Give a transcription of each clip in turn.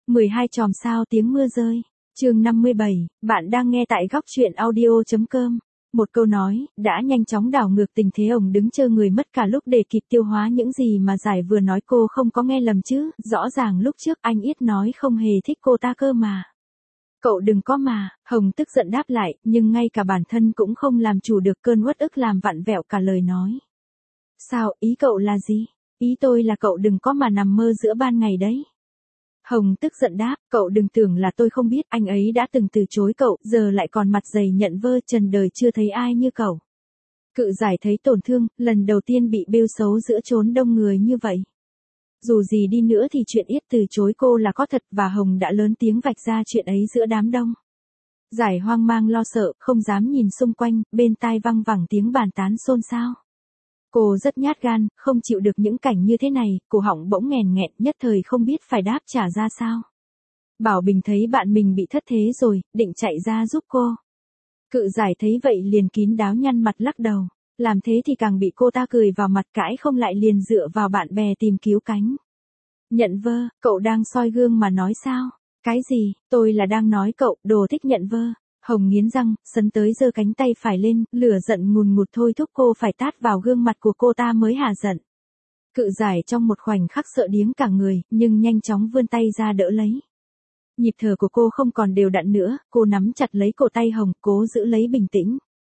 12 chòm sao tiếng mưa rơi. Chương 57, bạn đang nghe tại góc truyện audio.com. Một câu nói, đã nhanh chóng đảo ngược tình thế. Ông đứng chờ người mất cả lúc để kịp tiêu hóa những gì mà Giải vừa nói. Cô không có nghe lầm chứ, rõ ràng lúc trước anh Yết nói không hề thích cô ta cơ mà. Cậu đừng có mà, Hồng tức giận đáp lại, nhưng ngay cả bản thân cũng không làm chủ được cơn uất ức làm vặn vẹo cả lời nói. Sao, ý cậu là gì? Ý tôi là cậu đừng có mà nằm mơ giữa ban ngày đấy. Hồng tức giận đáp, cậu đừng tưởng là tôi không biết, anh ấy đã từng từ chối cậu, giờ lại còn mặt dày nhận vơ, trần đời chưa thấy ai như cậu. Cự Giải thấy tổn thương, lần đầu tiên bị bêu xấu giữa chốn đông người như vậy. Dù gì đi nữa thì chuyện Yết từ chối cô là có thật, và Hồng đã lớn tiếng vạch ra chuyện ấy giữa đám đông. Giải hoang mang lo sợ, không dám nhìn xung quanh, bên tai văng vẳng tiếng bàn tán xôn xao. Cô rất nhát gan, không chịu được những cảnh như thế này, cổ họng bỗng nghèn nghẹn, nhất thời không biết phải đáp trả ra sao. Bảo Bình thấy bạn mình bị thất thế rồi, định chạy ra giúp cô. Cự Giải thấy vậy liền kín đáo nhăn mặt lắc đầu, làm thế thì càng bị cô ta cười vào mặt, cãi không lại liền dựa vào bạn bè tìm cứu cánh. Nhận vơ, cậu đang soi gương mà nói sao? Cái gì, tôi là đang nói cậu, đồ thích nhận vơ. Hồng nghiến răng, sấn tới giơ cánh tay phải lên, lửa giận ngùn ngụt thôi thúc cô phải tát vào gương mặt của cô ta mới hả giận. Cự Giải trong một khoảnh khắc sợ điếng cả người, nhưng nhanh chóng vươn tay ra đỡ lấy. Nhịp thở của cô không còn đều đặn nữa, cô nắm chặt lấy cổ tay Hồng, cố giữ lấy bình tĩnh.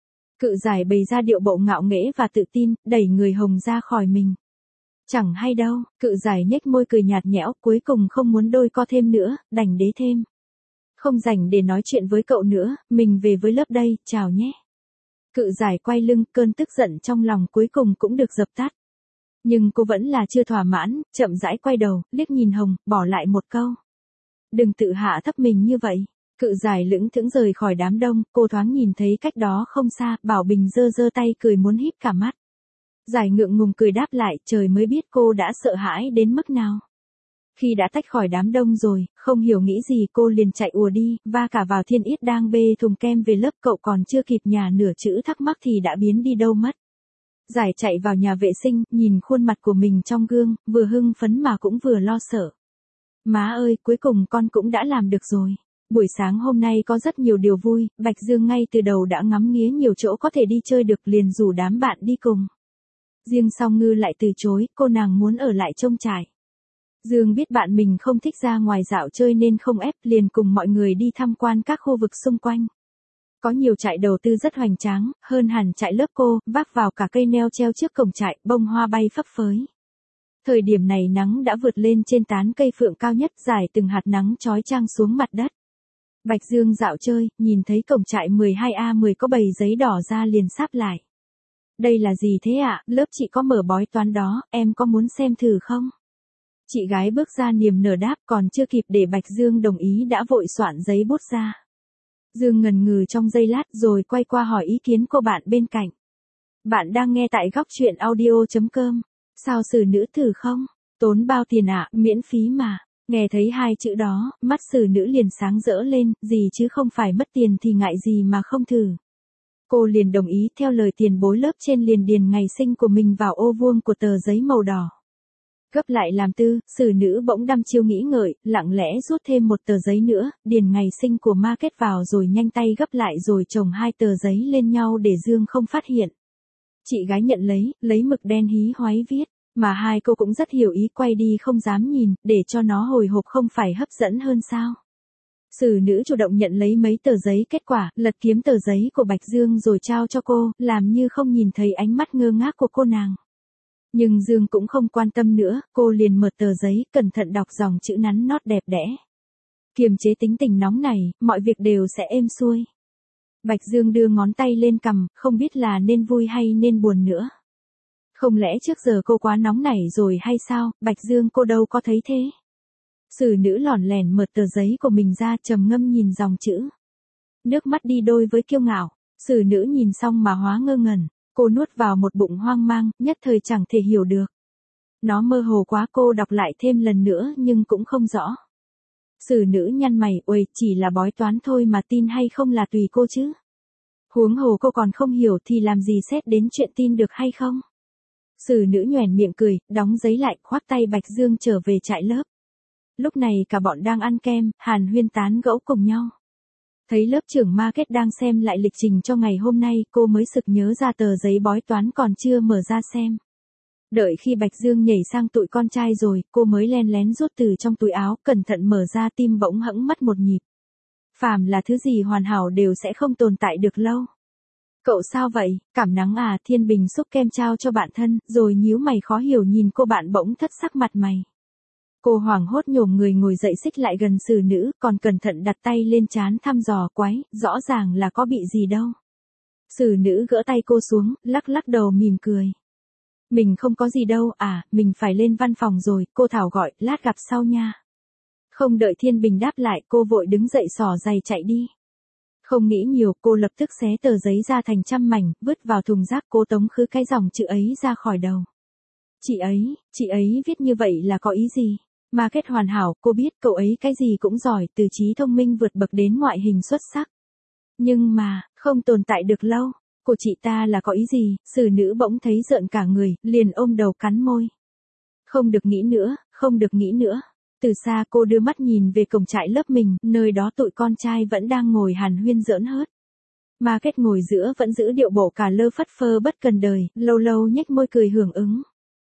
Cự Giải bày ra điệu bộ ngạo nghễ và tự tin, đẩy người Hồng ra khỏi mình. Chẳng hay đâu, Cự Giải nhếch môi cười nhạt nhẽo, cuối cùng không muốn đôi co thêm nữa, đành đế thêm. Không rảnh để nói chuyện với cậu nữa, mình về với lớp đây, chào nhé. Cự Giải quay lưng, cơn tức giận trong lòng cuối cùng cũng được dập tắt. Nhưng cô vẫn là chưa thỏa mãn, chậm rãi quay đầu, liếc nhìn Hồng, bỏ lại một câu. Đừng tự hạ thấp mình như vậy. Cự Giải lững thững rời khỏi đám đông, cô thoáng nhìn thấy cách đó không xa, Bảo Bình giơ giơ tay cười muốn híp cả mắt. Giải ngượng ngùng cười đáp lại, trời mới biết cô đã sợ hãi đến mức nào. Khi đã tách khỏi đám đông rồi, không hiểu nghĩ gì cô liền chạy ùa đi, va cả vào Thiên Yết đang bê thùng kem về lớp. Cậu còn chưa kịp nhả nửa chữ thắc mắc thì đã biến đi đâu mất. Giải chạy vào nhà vệ sinh, nhìn khuôn mặt của mình trong gương, vừa hưng phấn mà cũng vừa lo sợ. Má ơi, cuối cùng con cũng đã làm được rồi. Buổi sáng hôm nay có rất nhiều điều vui, Bạch Dương ngay từ đầu đã ngắm nghía nhiều chỗ có thể đi chơi được, liền rủ đám bạn đi cùng. Riêng Song Ngư lại từ chối, cô nàng muốn ở lại trông trại. Dương biết bạn mình không thích ra ngoài dạo chơi nên không ép, liền cùng mọi người đi tham quan các khu vực xung quanh. Có nhiều trại đầu tư rất hoành tráng, hơn hẳn trại lớp cô, vác vào cả cây neo treo trước cổng trại, bông hoa bay phấp phới. Thời điểm này nắng đã vượt lên trên tán cây phượng cao nhất, rải từng hạt nắng chói chang xuống mặt đất. Bạch Dương dạo chơi, nhìn thấy cổng trại 12A10 có bầy giấy đỏ ra liền sáp lại. Đây là gì thế ạ? Lớp chị có mở bói toán đó, em có muốn xem thử không? Chị gái bước ra niềm nở đáp, còn chưa kịp để Bạch Dương đồng ý đã vội soạn giấy bút ra. Dương ngần ngừ trong giây lát rồi quay qua hỏi ý kiến cô bạn bên cạnh. Bạn đang nghe tại góc truyện audio.com. Sao xử nữ thử không? Tốn bao tiền ạ? Miễn phí mà. Nghe thấy hai chữ đó, mắt xử nữ liền sáng rỡ lên, gì chứ không phải mất tiền thì ngại gì mà không thử. Cô liền đồng ý, theo lời tiền bối lớp trên liền điền ngày sinh của mình vào ô vuông của tờ giấy màu đỏ. Gấp lại làm tư, xử nữ bỗng đăm chiêu nghĩ ngợi, lặng lẽ rút thêm một tờ giấy nữa, điền ngày sinh của ma kết vào rồi nhanh tay gấp lại rồi chồng hai tờ giấy lên nhau để Dương không phát hiện. Chị gái nhận lấy mực đen hí hoáy viết, mà hai cô cũng rất hiểu ý, quay đi không dám nhìn, để cho nó hồi hộp không phải hấp dẫn hơn sao. Xử nữ chủ động nhận lấy mấy tờ giấy kết quả, lật kiếm tờ giấy của Bạch Dương rồi trao cho cô, làm như không nhìn thấy ánh mắt ngơ ngác của cô nàng. Nhưng Dương cũng không quan tâm nữa, cô liền mở tờ giấy, cẩn thận đọc dòng chữ nắn nót đẹp đẽ. Kiềm chế tính tình nóng này, mọi việc đều sẽ êm xuôi. Bạch Dương đưa ngón tay lên cằm, không biết là nên vui hay nên buồn nữa. Không lẽ trước giờ cô quá nóng nảy rồi hay sao? Bạch Dương, cô đâu có thấy thế. Xử nữ lỏn lẻn mở tờ giấy của mình ra, trầm ngâm nhìn dòng chữ. Nước mắt đi đôi với kiêu ngạo. Xử nữ nhìn xong mà hóa ngơ ngẩn. Cô nuốt vào một bụng hoang mang, nhất thời chẳng thể hiểu được. Nó mơ hồ quá, cô đọc lại thêm lần nữa nhưng cũng không rõ. Xử nữ nhăn mày, uầy, chỉ là bói toán thôi mà, tin hay không là tùy cô chứ. Huống hồ cô còn không hiểu thì làm gì xét đến chuyện tin được hay không. Xử nữ nhoẻn miệng cười, đóng giấy lại, khoác tay Bạch Dương trở về trại lớp. Lúc này cả bọn đang ăn kem, hàn huyên tán gẫu cùng nhau. Thấy lớp trưởng market đang xem lại lịch trình cho ngày hôm nay, cô mới sực nhớ ra tờ giấy bói toán còn chưa mở ra xem. Đợi khi Bạch Dương nhảy sang tụi con trai rồi, cô mới len lén rút từ trong túi áo, cẩn thận mở ra, tim bỗng hẫng mất một nhịp. Phàm là thứ gì hoàn hảo đều sẽ không tồn tại được lâu. Cậu sao vậy, cảm nắng à? Thiên Bình xúc kem trao cho bạn thân, rồi nhíu mày khó hiểu nhìn cô, bạn bỗng thất sắc mặt mày. Cô hoảng hốt nhổm người ngồi dậy, xích lại gần xử nữ, còn cẩn thận đặt tay lên trán thăm dò. Quái, rõ ràng là có bị gì đâu. Xử nữ gỡ tay cô xuống, lắc lắc đầu mỉm cười. Mình không có gì đâu, mình phải lên văn phòng rồi, cô Thảo gọi, lát gặp sau nha. Không đợi Thiên Bình đáp lại, cô vội đứng dậy xỏ giày chạy đi. Không nghĩ nhiều, cô lập tức xé tờ giấy ra thành trăm mảnh, vứt vào thùng rác, cố tống khứ cái dòng chữ ấy ra khỏi đầu. Chị ấy viết như vậy là có ý gì? Market hoàn hảo, cô biết cậu ấy cái gì cũng giỏi, từ trí thông minh vượt bậc đến ngoại hình xuất sắc. Nhưng mà, không tồn tại được lâu. Của chị ta là có ý gì? Xử nữ bỗng thấy rợn cả người, liền ôm đầu cắn môi. Không được nghĩ nữa, không được nghĩ nữa. Từ xa cô đưa mắt nhìn về cổng trại lớp mình, nơi đó tụi con trai vẫn đang ngồi hàn huyên giỡn hớt. Market ngồi giữa vẫn giữ điệu bộ cả lơ phất phơ bất cần đời, lâu lâu nhếch môi cười hưởng ứng.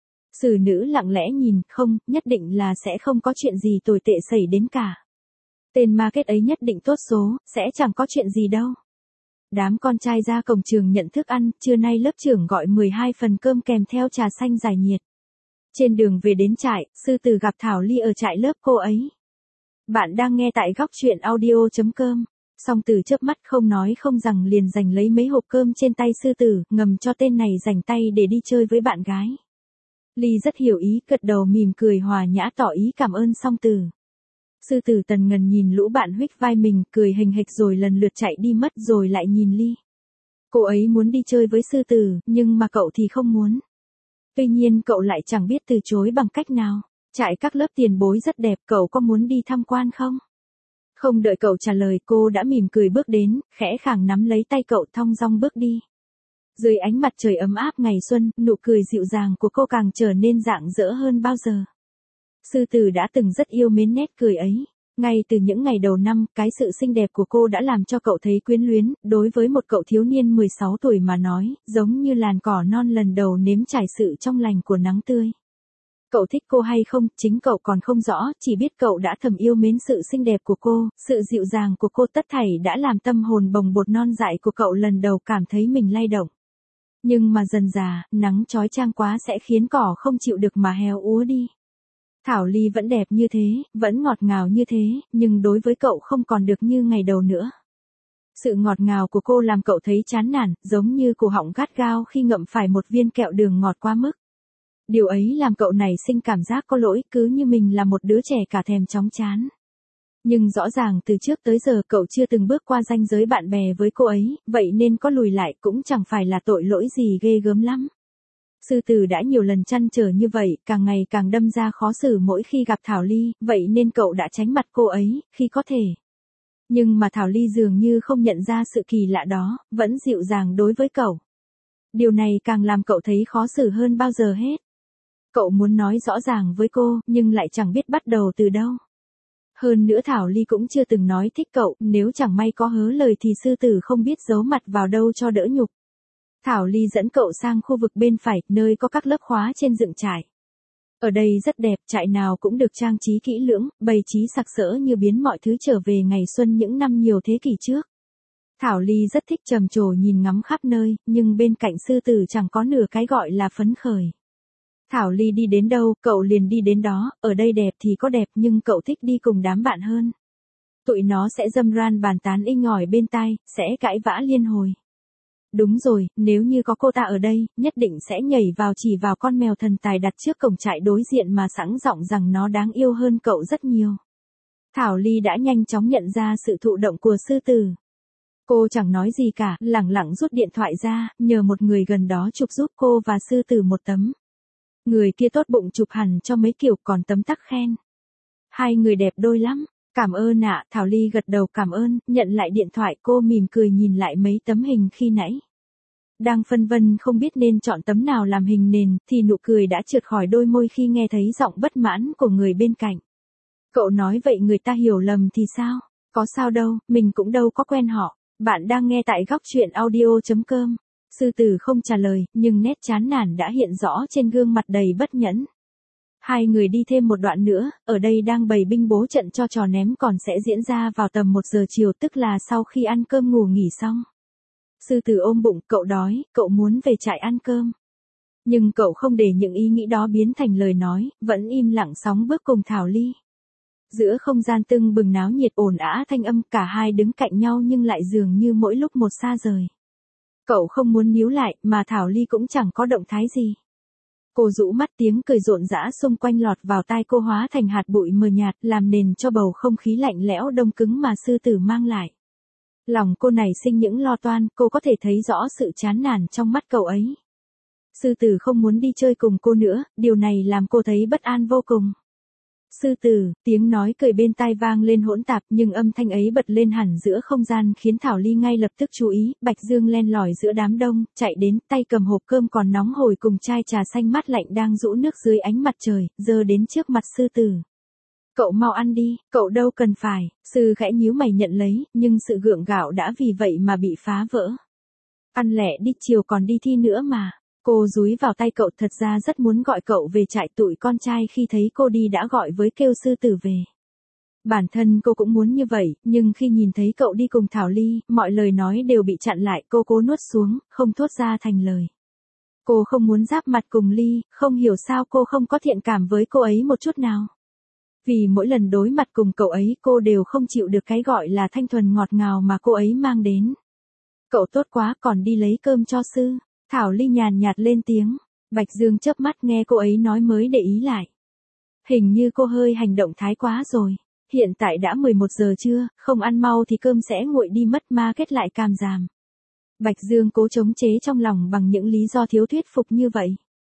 Xử nữ lặng lẽ nhìn, không, nhất định là sẽ không có chuyện gì tồi tệ xảy đến cả. Tên Market ấy nhất định tốt số, sẽ chẳng có chuyện gì đâu. Đám con trai ra cổng trường nhận thức ăn, trưa nay lớp trưởng gọi 12 phần cơm kèm theo trà xanh giải nhiệt. Trên đường về đến trại, sư tử gặp Thảo Ly ở trại lớp cô ấy. Bạn đang nghe tại góc truyện audio.com. Song Tử chớp mắt không nói không rằng liền giành lấy mấy hộp cơm trên tay sư tử, ngầm cho tên này rảnh tay để đi chơi với bạn gái. Ly rất hiểu ý, gật đầu mỉm cười hòa nhã tỏ ý cảm ơn Song Tử. Sư tử tần ngần nhìn lũ bạn huých vai mình, cười hình hịch rồi lần lượt chạy đi mất, rồi lại nhìn Ly. Cô ấy muốn đi chơi với sư tử, nhưng mà cậu thì không muốn. Tuy nhiên cậu lại chẳng biết từ chối bằng cách nào. Trại các lớp tiền bối rất đẹp, cậu có muốn đi tham quan không? Không đợi cậu trả lời, cô đã mỉm cười bước đến, khẽ khàng nắm lấy tay cậu, thong dong bước đi. Dưới ánh mặt trời ấm áp ngày xuân, nụ cười dịu dàng của cô càng trở nên rạng rỡ hơn bao giờ. Sư tử đã từng rất yêu mến nét cười ấy. Ngay từ những ngày đầu năm, cái sự xinh đẹp của cô đã làm cho cậu thấy quyến luyến, đối với một cậu thiếu niên 16 tuổi mà nói, giống như làn cỏ non lần đầu nếm trải sự trong lành của nắng tươi. Cậu thích cô hay không, chính cậu còn không rõ, chỉ biết cậu đã thầm yêu mến sự xinh đẹp của cô, sự dịu dàng của cô, tất thảy đã làm tâm hồn bồng bột non dại của cậu lần đầu cảm thấy mình lay động. Nhưng mà dần dà, nắng chói chang quá sẽ khiến cỏ không chịu được mà héo úa đi. Thảo Ly vẫn đẹp như thế, vẫn ngọt ngào như thế, nhưng đối với cậu không còn được như ngày đầu nữa. Sự ngọt ngào của cô làm cậu thấy chán nản, giống như cổ họng gắt gao khi ngậm phải một viên kẹo đường ngọt quá mức. Điều ấy làm cậu nảy sinh cảm giác có lỗi, cứ như mình là một đứa trẻ cả thèm chóng chán. Nhưng rõ ràng từ trước tới giờ cậu chưa từng bước qua ranh giới bạn bè với cô ấy, vậy nên có lùi lại cũng chẳng phải là tội lỗi gì ghê gớm lắm. Sư tử đã nhiều lần trăn trở như vậy, càng ngày càng đâm ra khó xử mỗi khi gặp Thảo Ly, vậy nên cậu đã tránh mặt cô ấy, khi có thể. Nhưng mà Thảo Ly dường như không nhận ra sự kỳ lạ đó, vẫn dịu dàng đối với cậu. Điều này càng làm cậu thấy khó xử hơn bao giờ hết. Cậu muốn nói rõ ràng với cô, nhưng lại chẳng biết bắt đầu từ đâu. Hơn nữa Thảo Ly cũng chưa từng nói thích cậu, nếu chẳng may có hớ lời thì sư tử không biết giấu mặt vào đâu cho đỡ nhục. Thảo Ly dẫn cậu sang khu vực bên phải, nơi có các lớp khóa trên dựng trại. Ở đây rất đẹp, trại nào cũng được trang trí kỹ lưỡng, bày trí sặc sỡ như biến mọi thứ trở về ngày xuân những năm nhiều thế kỷ trước. Thảo Ly rất thích trầm trồ nhìn ngắm khắp nơi, nhưng bên cạnh sư tử chẳng có nửa cái gọi là phấn khởi. Thảo Ly đi đến đâu, cậu liền đi đến đó, ở đây đẹp thì có đẹp nhưng cậu thích đi cùng đám bạn hơn. Tụi nó sẽ râm ran bàn tán inh ỏi bên tai, sẽ cãi vã liên hồi. Đúng rồi, nếu như có cô ta ở đây, nhất định sẽ nhảy vào chỉ vào con mèo thần tài đặt trước cổng trại đối diện mà sẵn giọng rằng nó đáng yêu hơn cậu rất nhiều. Thảo Ly đã nhanh chóng nhận ra sự thụ động của sư tử. Cô chẳng nói gì cả, lẳng lặng rút điện thoại ra, nhờ một người gần đó chụp giúp cô và sư tử một tấm. Người kia tốt bụng chụp hẳn cho mấy kiểu, còn tấm tắc khen. Hai người đẹp đôi lắm. Cảm ơn ạ, Thảo Ly gật đầu cảm ơn, nhận lại điện thoại, cô mỉm cười nhìn lại mấy tấm hình khi nãy. Đang phân vân không biết nên chọn tấm nào làm hình nền, thì nụ cười đã trượt khỏi đôi môi khi nghe thấy giọng bất mãn của người bên cạnh. Cậu nói vậy người ta hiểu lầm thì sao? Có sao đâu, mình cũng đâu có quen họ. Bạn đang nghe tại góc chuyện audio.com. Sư tử không trả lời, nhưng nét chán nản đã hiện rõ trên gương mặt đầy bất nhẫn. Hai người đi thêm một đoạn nữa, ở đây đang bày binh bố trận cho trò ném còn sẽ diễn ra vào tầm 1 giờ chiều, tức là sau khi ăn cơm ngủ nghỉ xong. Sư tử ôm bụng, cậu đói, cậu muốn về trại ăn cơm. Nhưng cậu không để những ý nghĩ đó biến thành lời nói, vẫn im lặng sóng bước cùng Thảo Ly. Giữa không gian tưng bừng náo nhiệt ồn ào thanh âm, cả hai đứng cạnh nhau nhưng lại dường như mỗi lúc một xa rời. Cậu không muốn níu lại, mà Thảo Ly cũng chẳng có động thái gì. Cô rũ mắt, tiếng cười rộn rã xung quanh lọt vào tai cô hóa thành hạt bụi mờ nhạt, làm nền cho bầu không khí lạnh lẽo đông cứng mà sư tử mang lại. Lòng cô nảy sinh những lo toan, cô có thể thấy rõ sự chán nản trong mắt cậu ấy. Sư tử không muốn đi chơi cùng cô nữa, điều này làm cô thấy bất an vô cùng. Sư tử, tiếng nói cười bên tai vang lên hỗn tạp, nhưng âm thanh ấy bật lên hẳn giữa không gian khiến Thảo Ly ngay lập tức chú ý. Bạch Dương len lỏi giữa đám đông, chạy đến, tay cầm hộp cơm còn nóng hổi cùng chai trà xanh mát lạnh đang rũ nước dưới ánh mặt trời, giơ đến trước mặt sư tử. Cậu mau ăn đi, cậu đâu cần phải. Sư khẽ nhíu mày nhận lấy, nhưng sự gượng gạo đã vì vậy mà bị phá vỡ. Ăn lẹ đi, chiều còn đi thi nữa mà. Cô dúi vào tay cậu, thật ra rất muốn gọi cậu về trại, tụi con trai khi thấy cô đi đã gọi với kêu sư tử về. Bản thân cô cũng muốn như vậy, nhưng khi nhìn thấy cậu đi cùng Thảo Ly, mọi lời nói đều bị chặn lại, cô cố nuốt xuống, không thốt ra thành lời. Cô không muốn giáp mặt cùng Ly, không hiểu sao cô không có thiện cảm với cô ấy một chút nào. Vì mỗi lần đối mặt cùng cậu ấy cô đều không chịu được cái gọi là thanh thuần ngọt ngào mà cô ấy mang đến. Cậu tốt quá, còn đi lấy cơm cho sư. Thảo Ly nhàn nhạt lên tiếng. Bạch Dương chớp mắt nghe cô ấy nói mới để ý lại. Hình như cô hơi hành động thái quá rồi. Hiện tại đã 11 giờ trưa, không ăn mau thì cơm sẽ nguội đi mất, ma kết lại cảm giảm. Bạch Dương cố chống chế trong lòng bằng những lý do thiếu thuyết phục như vậy.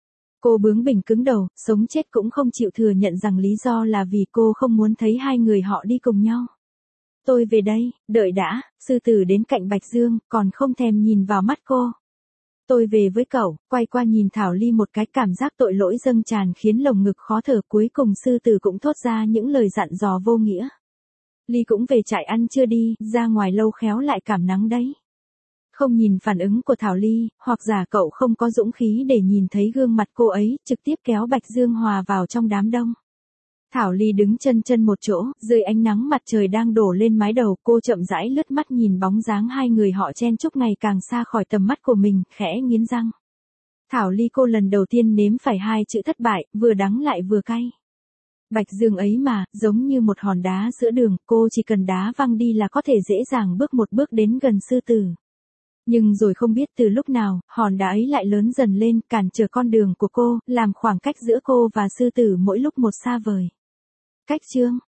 Cô bướng bỉnh cứng đầu, sống chết cũng không chịu thừa nhận rằng lý do là vì cô không muốn thấy hai người họ đi cùng nhau. Tôi về đây, đợi đã. Sư tử đến cạnh Bạch Dương, còn không thèm nhìn vào mắt cô. Tôi về với cậu. Quay qua nhìn Thảo Ly một cái, cảm giác tội lỗi dâng tràn khiến lồng ngực khó thở. Cuối cùng sư tử cũng thốt ra những lời dặn dò vô nghĩa. Ly cũng về trại ăn chưa đi, ra ngoài lâu khéo lại cảm nắng đấy. Không nhìn phản ứng của Thảo Ly, hoặc giả cậu không có dũng khí để nhìn thấy gương mặt cô ấy, trực tiếp kéo Bạch Dương hòa vào trong đám đông. Thảo Ly đứng chân một chỗ, dưới ánh nắng mặt trời đang đổ lên mái đầu, cô chậm rãi lướt mắt nhìn bóng dáng hai người họ chen chúc ngày càng xa khỏi tầm mắt của mình, khẽ nghiến răng. Thảo Ly, cô lần đầu tiên nếm phải hai chữ thất bại, vừa đắng lại vừa cay. Bạch Dương ấy mà, giống như một hòn đá giữa đường, cô chỉ cần đá văng đi là có thể dễ dàng bước một bước đến gần sư tử. Nhưng rồi không biết từ lúc nào, hòn đá ấy lại lớn dần lên, cản trở con đường của cô, làm khoảng cách giữa cô và sư tử mỗi lúc một xa vời. Cách chương